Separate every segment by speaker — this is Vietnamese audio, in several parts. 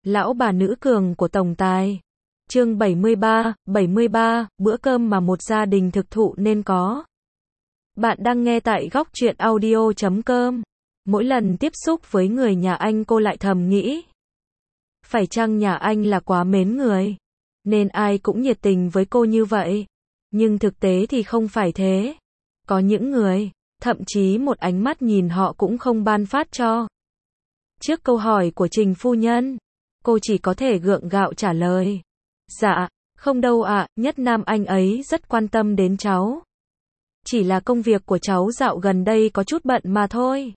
Speaker 1: Lão bà nữ cường của tổng tài. Chương 73, bữa cơm mà một gia đình thực thụ nên có. Bạn đang nghe tại góc truyện audio.com. Mỗi lần tiếp xúc với người nhà anh cô lại thầm nghĩ. Phải chăng nhà anh là quá mến người, nên ai cũng nhiệt tình với cô như vậy. Nhưng thực tế thì không phải thế. Có những người, thậm chí một ánh mắt nhìn họ cũng không ban phát cho. Trước câu hỏi của Trình phu nhân, cô chỉ có thể gượng gạo trả lời. Dạ, không đâu ạ, Nhất Nam anh ấy rất quan tâm đến cháu. Chỉ là công việc của cháu dạo gần đây có chút bận mà thôi.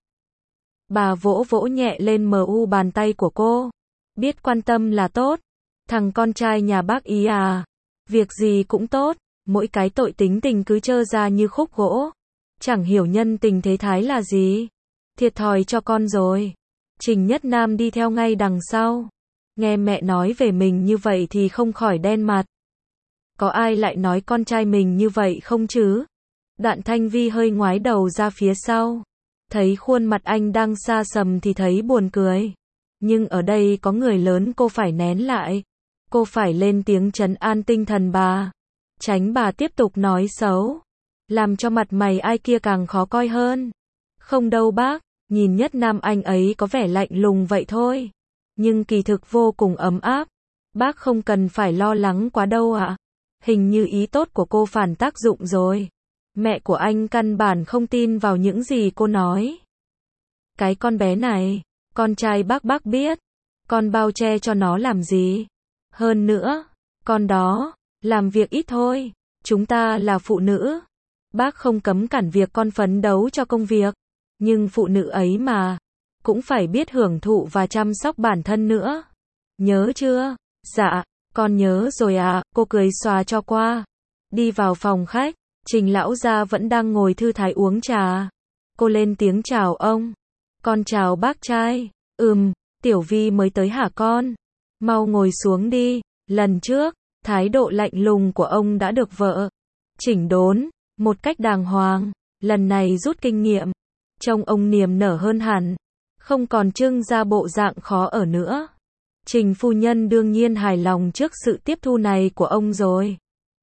Speaker 1: Bà vỗ vỗ nhẹ lên bàn tay của cô. Biết quan tâm là tốt. Thằng con trai nhà bác ý à. Việc gì cũng tốt, mỗi cái tội tính tình cứ trơ ra như khúc gỗ. Chẳng hiểu nhân tình thế thái là gì. Thiệt thòi cho con rồi. Trình Nhất Nam đi theo ngay đằng sau. Nghe mẹ nói về mình như vậy thì không khỏi đen mặt. Có ai lại nói con trai mình như vậy không chứ? Đạn Thanh Vi hơi ngoái đầu ra phía sau. Thấy khuôn mặt anh đang xa sầm thì thấy buồn cười. Nhưng ở đây có người lớn cô phải nén lại. Cô phải lên tiếng trấn an tinh thần bà. Tránh bà tiếp tục nói xấu. Làm cho mặt mày ai kia càng khó coi hơn. Không đâu bác, nhìn Nhất Nam anh ấy có vẻ lạnh lùng vậy thôi. Nhưng kỳ thực vô cùng ấm áp. Bác không cần phải lo lắng quá đâu ạ. Hình như ý tốt của cô phản tác dụng rồi. Mẹ của anh căn bản không tin vào những gì cô nói. Cái con bé này, con trai bác biết. Con bao che cho nó làm gì? Hơn nữa, con đó, làm việc ít thôi. Chúng ta là phụ nữ. Bác không cấm cản việc con phấn đấu cho công việc. Nhưng phụ nữ ấy mà, cũng phải biết hưởng thụ và chăm sóc bản thân nữa. Nhớ chưa? Dạ, con nhớ rồi ạ, cô cười xòa cho qua. Đi vào phòng khách, Trình lão gia vẫn đang ngồi thư thái uống trà. Cô lên tiếng chào ông. Con chào bác trai. Tiểu Vi mới tới hả con? Mau ngồi xuống đi. Lần trước, thái độ lạnh lùng của ông đã được vợ chỉnh đốn một cách đàng hoàng. Lần này rút kinh nghiệm, trông ông niềm nở hơn hẳn, không còn trưng ra bộ dạng khó ở nữa. Trình phu nhân đương nhiên hài lòng trước sự tiếp thu này của ông rồi.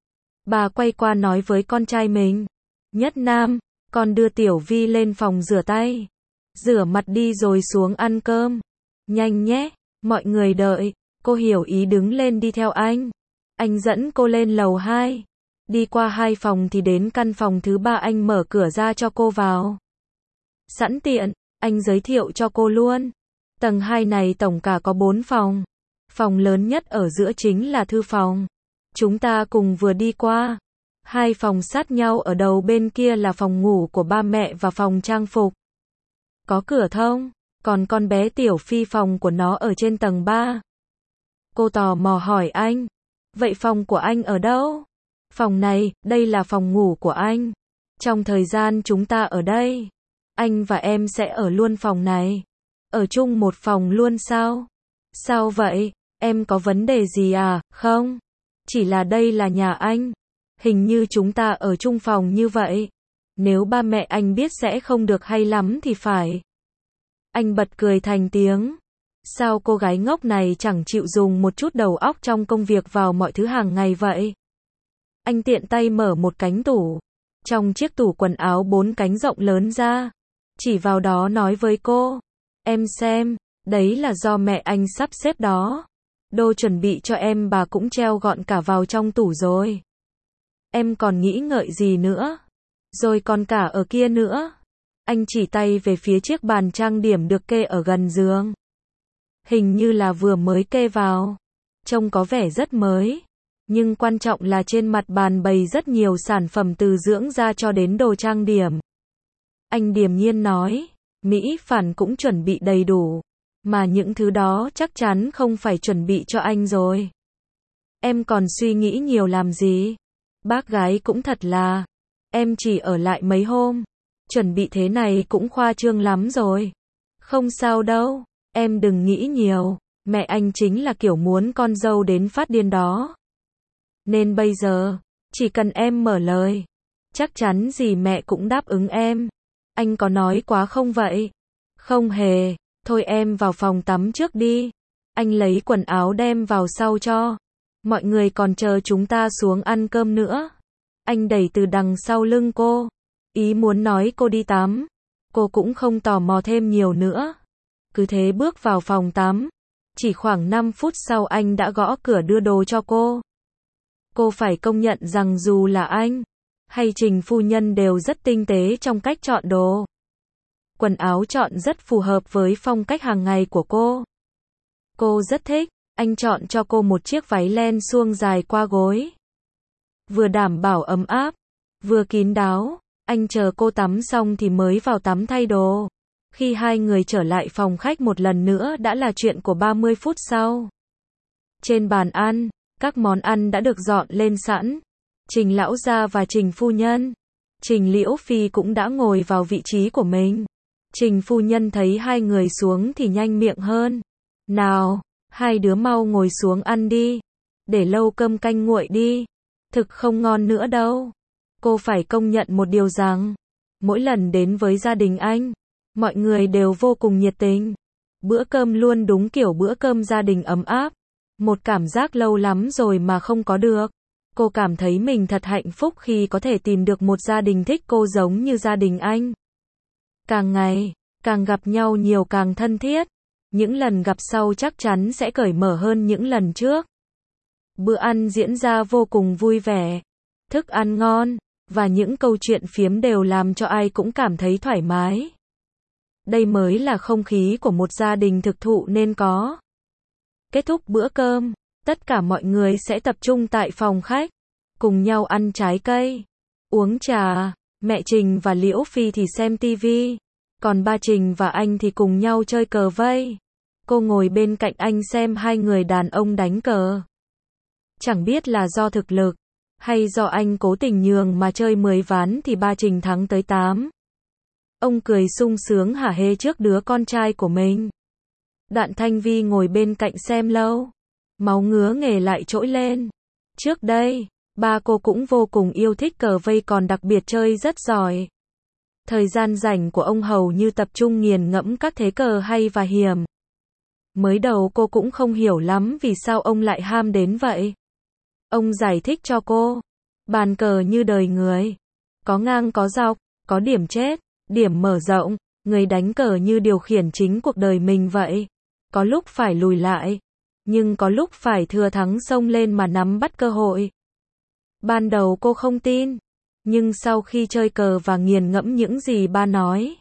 Speaker 1: Bà quay qua nói với con trai mình. Nhất Nam, con đưa Tiểu Vi lên phòng rửa tay. Rửa mặt đi rồi xuống ăn cơm. Nhanh nhé, mọi người đợi. Cô hiểu ý đứng lên đi theo anh. Anh dẫn cô lên lầu 2. Đi qua 2 phòng thì đến căn phòng thứ 3 anh mở cửa ra cho cô vào. Sẵn tiện, anh giới thiệu cho cô luôn. Tầng 2 này tổng cả có 4 phòng. Phòng lớn nhất ở giữa chính là thư phòng. Chúng ta cùng vừa đi qua. 2 phòng sát nhau ở đầu bên kia là phòng ngủ của ba mẹ và phòng trang phục. Có cửa thông, còn con bé Tiểu Phi phòng của nó ở trên tầng 3. Cô tò mò hỏi anh. Vậy phòng của anh ở đâu? Phòng này, đây là phòng ngủ của anh. Trong thời gian chúng ta ở đây, anh và em sẽ ở luôn phòng này. Ở chung một phòng luôn sao? Sao vậy? Em có vấn đề gì à? Không. Chỉ là đây là nhà anh. Hình như chúng ta ở chung phòng như vậy. Nếu ba mẹ anh biết sẽ không được hay lắm thì phải. Anh bật cười thành tiếng. Sao cô gái ngốc này chẳng chịu dùng một chút đầu óc trong công việc vào mọi thứ hàng ngày vậy? Anh tiện tay mở một cánh tủ. Trong chiếc tủ quần áo 4 cánh rộng lớn ra. Chỉ vào đó nói với cô. Em xem, đấy là do mẹ anh sắp xếp đó. Đồ chuẩn bị cho em bà cũng treo gọn cả vào trong tủ rồi. Em còn nghĩ ngợi gì nữa? Rồi còn cả ở kia nữa. Anh chỉ tay về phía chiếc bàn trang điểm được kê ở gần giường. Hình như là vừa mới kê vào. Trông có vẻ rất mới. Nhưng quan trọng là trên mặt bàn bày rất nhiều sản phẩm từ dưỡng da cho đến đồ trang điểm. Anh điềm nhiên nói. Mỹ Phản cũng chuẩn bị đầy đủ. Mà những thứ đó chắc chắn không phải chuẩn bị cho anh rồi. Em còn suy nghĩ nhiều làm gì? Bác gái cũng thật là. Em chỉ ở lại mấy hôm. Chuẩn bị thế này cũng khoa trương lắm rồi. Không sao đâu. Em đừng nghĩ nhiều. Mẹ anh chính là kiểu muốn con dâu đến phát điên đó. Nên bây giờ, chỉ cần em mở lời, chắc chắn gì mẹ cũng đáp ứng em. Anh có nói quá không vậy? Không hề. Thôi em vào phòng tắm trước đi. Anh lấy quần áo đem vào sau cho. Mọi người còn chờ chúng ta xuống ăn cơm nữa. Anh đẩy từ đằng sau lưng cô. Ý muốn nói cô đi tắm. Cô cũng không tò mò thêm nhiều nữa. Cứ thế bước vào phòng tắm. Chỉ khoảng 5 phút sau anh đã gõ cửa đưa đồ cho cô. Cô phải công nhận rằng dù là anh hay Trình phu nhân đều rất tinh tế trong cách chọn đồ. Quần áo chọn rất phù hợp với phong cách hàng ngày của cô. Cô rất thích. Anh chọn cho cô một chiếc váy len suông dài qua gối. Vừa đảm bảo ấm áp, vừa kín đáo. Anh chờ cô tắm xong thì mới vào tắm thay đồ. Khi hai người trở lại phòng khách một lần nữa đã là chuyện của 30 phút sau. Trên bàn ăn, các món ăn đã được dọn lên sẵn. Trình lão gia và Trình phu nhân, Trình Liễu Phi cũng đã ngồi vào vị trí của mình. Trình phu nhân thấy hai người xuống thì nhanh miệng hơn. Nào, hai đứa mau ngồi xuống ăn đi. Để lâu cơm canh nguội đi. Thực không ngon nữa đâu. Cô phải công nhận một điều rằng, mỗi lần đến với gia đình anh, mọi người đều vô cùng nhiệt tình. Bữa cơm luôn đúng kiểu bữa cơm gia đình ấm áp. Một cảm giác lâu lắm rồi mà không có được. Cô cảm thấy mình thật hạnh phúc khi có thể tìm được một gia đình thích cô giống như gia đình anh. Càng ngày, càng gặp nhau nhiều càng thân thiết. Những lần gặp sau chắc chắn sẽ cởi mở hơn những lần trước. Bữa ăn diễn ra vô cùng vui vẻ. Thức ăn ngon, và những câu chuyện phiếm đều làm cho ai cũng cảm thấy thoải mái. Đây mới là không khí của một gia đình thực thụ nên có. Kết thúc bữa cơm, tất cả mọi người sẽ tập trung tại phòng khách, cùng nhau ăn trái cây, uống trà. Mẹ Trình và Liễu Phi thì xem tivi, còn ba Trình và anh thì cùng nhau chơi cờ vây. Cô ngồi bên cạnh anh xem hai người đàn ông đánh cờ. Chẳng biết là do thực lực, hay do anh cố tình nhường mà chơi 10 ván thì ba Trình thắng tới 8. Ông cười sung sướng hả hê trước đứa con trai của mình. Đạn Thanh Vi ngồi bên cạnh xem lâu. Máu ngứa nghề lại trỗi lên. Trước đây, ba cô cũng vô cùng yêu thích cờ vây còn đặc biệt chơi rất giỏi. Thời gian rảnh của ông hầu như tập trung nghiền ngẫm các thế cờ hay và hiểm. Mới đầu cô cũng không hiểu lắm vì sao ông lại ham đến vậy. Ông giải thích cho cô. Bàn cờ như đời người. Có ngang có dọc, có điểm chết, điểm mở rộng. Người đánh cờ như điều khiển chính cuộc đời mình vậy. Có lúc phải lùi lại, nhưng có lúc phải thừa thắng xông lên mà nắm bắt cơ hội. Ban đầu cô không tin, nhưng sau khi chơi cờ và nghiền ngẫm những gì ba nói,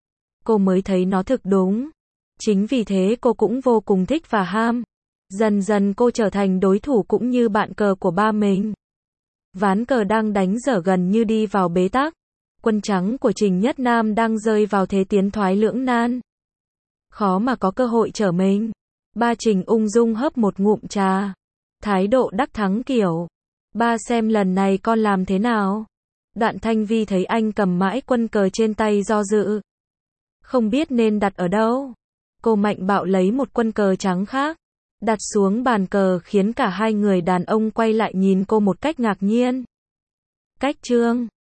Speaker 1: cô mới thấy nó thực đúng. Chính vì thế cô cũng vô cùng thích và ham. Dần dần cô trở thành đối thủ cũng như bạn cờ của ba mình. Ván cờ đang đánh dở gần như đi vào bế tắc. Quân trắng của Trình Nhất Nam đang rơi vào thế tiến thoái lưỡng nan. Khó mà có cơ hội trở mình. Ba Trình ung dung hớp một ngụm trà. Thái độ đắc thắng kiểu. Ba xem lần này con làm thế nào. Đạn Thanh Vi thấy anh cầm mãi quân cờ trên tay do dự. Không biết nên đặt ở đâu. Cô mạnh bạo lấy một quân cờ trắng khác. Đặt xuống bàn cờ khiến cả hai người đàn ông quay lại nhìn cô một cách ngạc nhiên. Cách chương